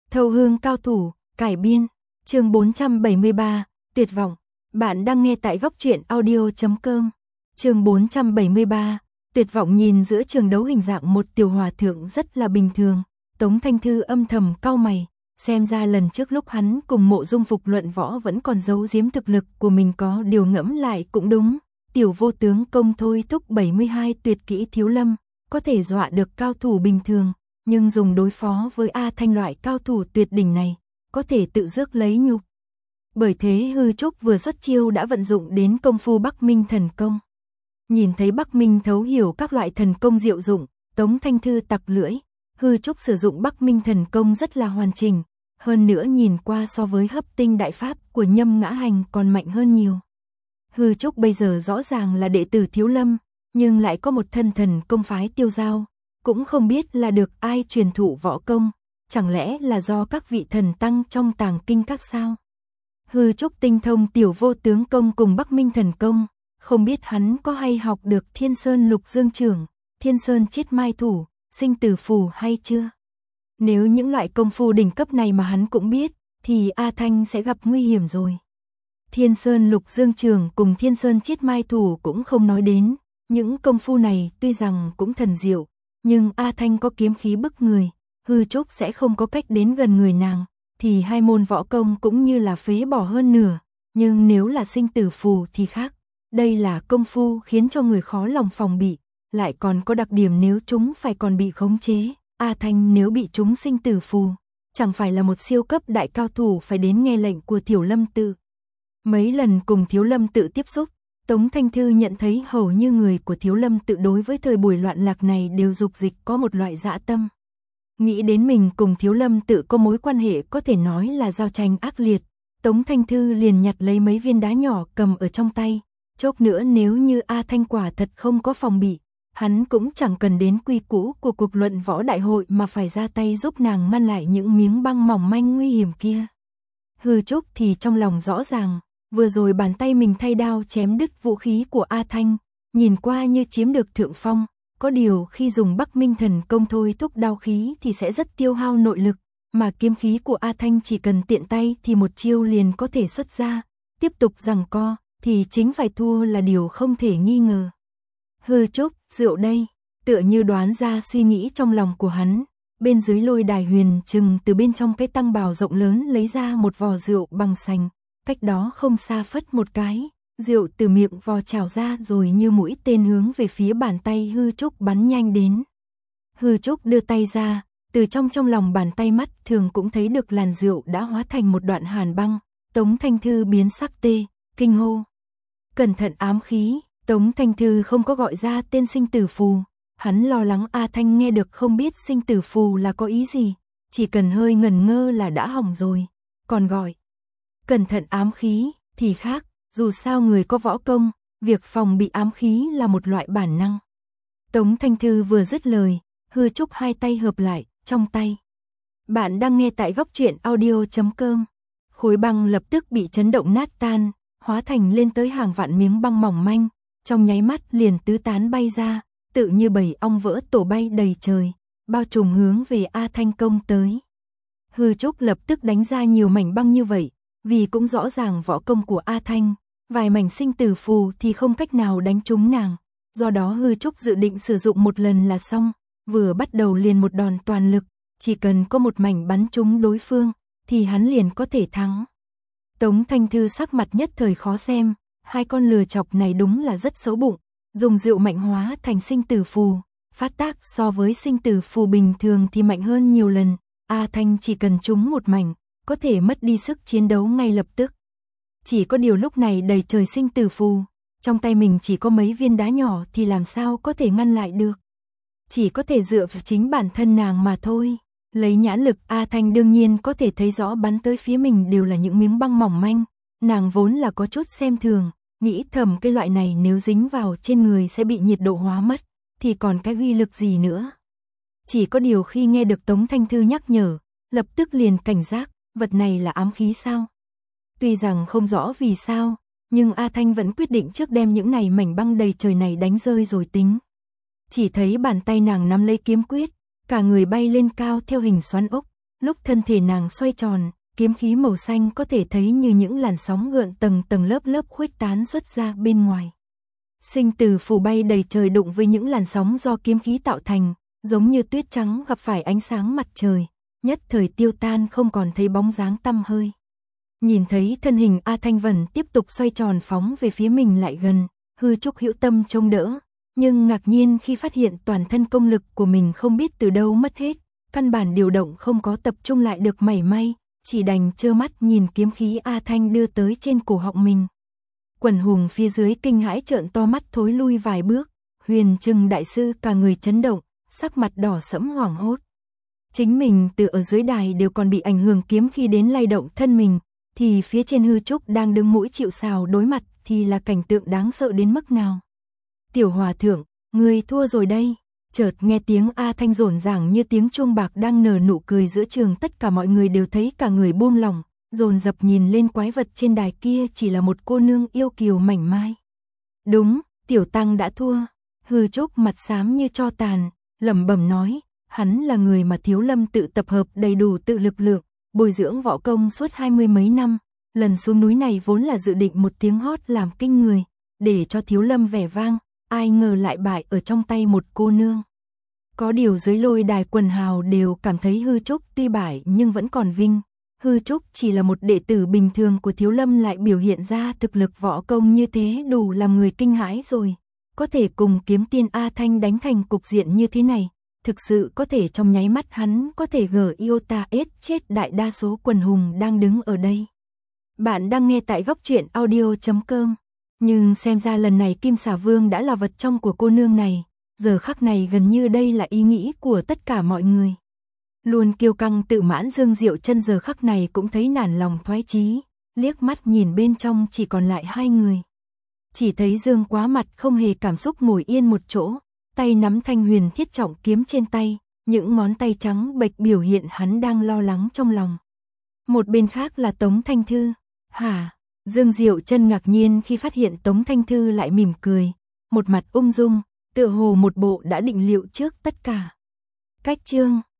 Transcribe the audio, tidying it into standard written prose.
Thâu Hương cao thủ, cải biên, chương 473, tuyệt vọng. Bạn đang nghe tại góc truyện audio.com. Chương 473, tuyệt vọng. Nhìn giữa trường đấu hình dạng một tiểu hòa thượng rất là bình thường, Tống Thanh Thư âm thầm cau mày, xem ra lần trước lúc hắn cùng Mộ Dung Phục luận võ vẫn còn giấu giếm thực lực của mình, có điều ngẫm lại cũng đúng. Tiểu vô tướng công thôi thúc 72 tuyệt kỹ Thiếu Lâm, có thể dọa được cao thủ bình thường, nhưng dùng đối phó với A Thanh loại cao thủ tuyệt đỉnh này, có thể tự rước lấy nhục. Bởi thế Hư Trúc vừa xuất chiêu đã vận dụng đến công phu Bắc Minh thần công. Nhìn thấy Bắc Minh thấu hiểu các loại thần công diệu dụng, Tống Thanh Thư tặc lưỡi, Hư Trúc sử dụng Bắc Minh thần công rất là hoàn chỉnh, hơn nữa nhìn qua so với Hấp Tinh đại pháp của Nhâm Ngã Hành còn mạnh hơn nhiều. Hư Trúc bây giờ rõ ràng là đệ tử Thiếu Lâm, nhưng lại có một thân thần công phái Tiêu Giao, cũng không biết là được ai truyền thụ võ công, chẳng lẽ là do các vị thần tăng trong tàng kinh các sao? Hư Trúc tinh thông tiểu vô tướng công cùng Bắc Minh thần công, không biết hắn có hay học được Thiên Sơn Lục Dương Trưởng, Thiên Sơn Chiết Mai Thủ, Sinh Tử Phù hay chưa? Nếu những loại công phu đỉnh cấp này mà hắn cũng biết, thì A Thanh sẽ gặp nguy hiểm rồi. Thiên Sơn Lục Dương Trường cùng Thiên Sơn Chiết Mai Thủ cũng không nói đến, những công phu này tuy rằng cũng thần diệu, nhưng A Thanh có kiếm khí bức người, Hư Trúc sẽ không có cách đến gần người nàng, thì hai môn võ công cũng như là phế bỏ hơn nửa, nhưng nếu là Sinh Tử Phù thì khác, đây là công phu khiến cho người khó lòng phòng bị, lại còn có đặc điểm nếu chúng phải còn bị khống chế. A Thanh nếu bị chúng Sinh Tử Phù, chẳng phải là một siêu cấp đại cao thủ phải đến nghe lệnh của Thiếu Lâm Tự. Mấy lần cùng Thiếu Lâm Tự tiếp xúc, Tống Thanh Thư nhận thấy hầu như người của Thiếu Lâm Tự đối với thời buổi loạn lạc này đều dục dịch có một loại dã tâm. Nghĩ đến mình cùng Thiếu Lâm Tự có mối quan hệ có thể nói là giao tranh ác liệt, Tống Thanh Thư liền nhặt lấy mấy viên đá nhỏ cầm ở trong tay, chốc nữa nếu như A Thanh quả thật không có phòng bị, hắn cũng chẳng cần đến quy củ của cuộc luận võ đại hội mà phải ra tay giúp nàng ngăn lại những miếng băng mỏng manh nguy hiểm kia. Hư Trúc thì trong lòng rõ ràng, vừa rồi bàn tay mình thay đao chém đứt vũ khí của A Thanh, nhìn qua như chiếm được thượng phong, có điều khi dùng Bắc Minh thần công thôi thúc đao khí thì sẽ rất tiêu hao nội lực, mà kiếm khí của A Thanh chỉ cần tiện tay thì một chiêu liền có thể xuất ra, tiếp tục giằng co thì chính phải thua là điều không thể nghi ngờ. Hư Trúc, rượu đây, tựa như đoán ra suy nghĩ trong lòng của hắn, bên dưới Lôi Đài Huyền Trừng từ bên trong cái tăng bào rộng lớn lấy ra một vò rượu bằng sành, cách đó không xa phất một cái, rượu từ miệng vò trào ra rồi như mũi tên hướng về phía bàn tay Hư Trúc bắn nhanh đến. Hư Trúc đưa tay ra, từ trong lòng bàn tay mắt thường cũng thấy được làn rượu đã hóa thành một đoạn hàn băng. Tống Thanh Thư biến sắc tê, kinh hô. Cẩn thận ám khí. Tống Thanh Thư không có gọi ra tên Sinh Tử Phù, hắn lo lắng A Thanh nghe được không biết Sinh Tử Phù là có ý gì, chỉ cần hơi ngần ngơ là đã hỏng rồi, còn gọi cẩn thận ám khí thì khác, dù sao người có võ công, việc phòng bị ám khí là một loại bản năng. Tống Thanh Thư vừa dứt lời, Hư Trúc hai tay hợp lại, trong tay. Bạn đang nghe tại góc truyện audio.com. Khối băng lập tức bị chấn động nát tan, hóa thành lên tới hàng vạn miếng băng mỏng manh, trong nháy mắt liền tứ tán bay ra, tự như bầy ong vỡ tổ bay đầy trời, bao trùm hướng về A Thanh công tới. Hư Trúc lập tức đánh ra nhiều mảnh băng như vậy, vì cũng rõ ràng võ công của A Thanh, vài mảnh Sinh Tử Phù thì không cách nào đánh trúng nàng, do đó Hư Trúc dự định sử dụng một lần là xong, vừa bắt đầu liền một đòn toàn lực, chỉ cần có một mảnh bắn trúng đối phương, thì hắn liền có thể thắng. Tống Thanh Thư sắc mặt nhất thời khó xem, hai con lừa chọc này đúng là rất xấu bụng, dùng rượu mạnh hóa thành Sinh Tử Phù, phát tác so với Sinh Tử Phù bình thường thì mạnh hơn nhiều lần, A Thanh chỉ cần trúng một mảnh, có thể mất đi sức chiến đấu ngay lập tức. Chỉ có điều lúc này đầy trời Sinh Tử Phù, trong tay mình chỉ có mấy viên đá nhỏ thì làm sao có thể ngăn lại được. Chỉ có thể dựa vào chính bản thân nàng mà thôi. Lấy nhãn lực A Thanh đương nhiên có thể thấy rõ bắn tới phía mình đều là những miếng băng mỏng manh, nàng vốn là có chút xem thường, nghĩ thầm cái loại này nếu dính vào trên người sẽ bị nhiệt độ hóa mất, thì còn cái uy lực gì nữa. Chỉ có điều khi nghe được Tống Thanh Thư nhắc nhở, lập tức liền cảnh giác, vật này là ám khí sao? Tuy rằng không rõ vì sao, nhưng A Thanh vẫn quyết định trước đem những này mảnh băng đầy trời này đánh rơi rồi tính. Chỉ thấy bàn tay nàng nắm lấy kiếm quyết, cả người bay lên cao theo hình xoắn ốc, Lúc thân thể nàng xoay tròn, kiếm khí màu xanh có thể thấy như những làn sóng gợn tầng tầng lớp lớp khuếch tán xuất ra bên ngoài. Sinh tử phù bay đầy trời đụng với những làn sóng do kiếm khí tạo thành, giống như tuyết trắng gặp phải ánh sáng mặt trời, nhất thời tiêu tan không còn thấy bóng dáng tăm hơi. Nhìn thấy thân hình A Thanh Vân tiếp tục xoay tròn phóng về phía mình lại gần, Hư Trúc hữu tâm trông đỡ, nhưng ngạc nhiên khi phát hiện toàn thân công lực của mình không biết từ đâu mất hết, căn bản điều động không có tập trung lại được mảy may, chỉ đành trơ mắt nhìn kiếm khí A Thanh đưa tới trên cổ họng mình. Quần hùng phía dưới kinh hãi trợn to mắt thối lui vài bước, Huyền Trừng đại sư cả người chấn động, sắc mặt đỏ sẫm hoảng hốt. Chính mình từ ở dưới đài đều còn bị ảnh hưởng kiếm khí đến lay động thân mình, thì phía trên Hư Trúc đang đứng mũi chịu sào đối mặt thì là cảnh tượng đáng sợ đến mức nào. Tiểu hòa thượng, người thua rồi đây. Chợt nghe tiếng A Thanh rộn ràng như tiếng chuông bạc đang nở nụ cười giữa trường, tất cả mọi người đều thấy cả người buông lỏng, dồn dập nhìn lên quái vật trên đài kia chỉ là một cô nương yêu kiều mảnh mai. Đúng, tiểu tăng đã thua. Hư Trúc mặt xám như tro tàn, lẩm bẩm nói, hắn là người mà Thiếu Lâm tự tập hợp đầy đủ tự lực lượng, bồi dưỡng võ công suốt 20 mấy năm, lần xuống núi này vốn là dự định một tiếng hót làm kinh người, để cho Thiếu Lâm vẻ vang, ai ngờ lại bại ở trong tay một cô nương. Có điều dưới lôi đài quần hào đều cảm thấy Hư Trúc tuy bại nhưng vẫn còn vinh. Hư Trúc chỉ là một đệ tử bình thường của Thiếu Lâm lại biểu hiện ra thực lực võ công như thế đủ làm người kinh hãi rồi. Có thể cùng kiếm tiên A Thanh đánh thành cục diện như thế này, thực sự có thể trong nháy mắt hắn có thể gờ yêu ta ết chết đại đa số quần hùng đang đứng ở đây. Bạn đang nghe tại góc truyện audio.com. Nhưng xem ra lần này Kim Xà Vương đã là vật trong của cô nương này, giờ khắc này gần như đây là ý nghĩ của tất cả mọi người. Luôn kiêu căng tự mãn Dương Diệu Chân giờ khắc này cũng thấy nản lòng thoái chí, liếc mắt nhìn bên trong chỉ còn lại hai người. Chỉ thấy Dương Quá mặt không hề cảm xúc ngồi yên một chỗ, tay nắm thanh huyền thiết trọng kiếm trên tay, những ngón tay trắng bệch biểu hiện hắn đang lo lắng trong lòng. Một bên khác là Tống Thanh Thư. Hả? Dương Diệu Chân ngạc nhiên khi phát hiện Tống Thanh Thư lại mỉm cười, một mặt ung dung, tựa hồ một bộ đã định liệu trước tất cả. Cách chương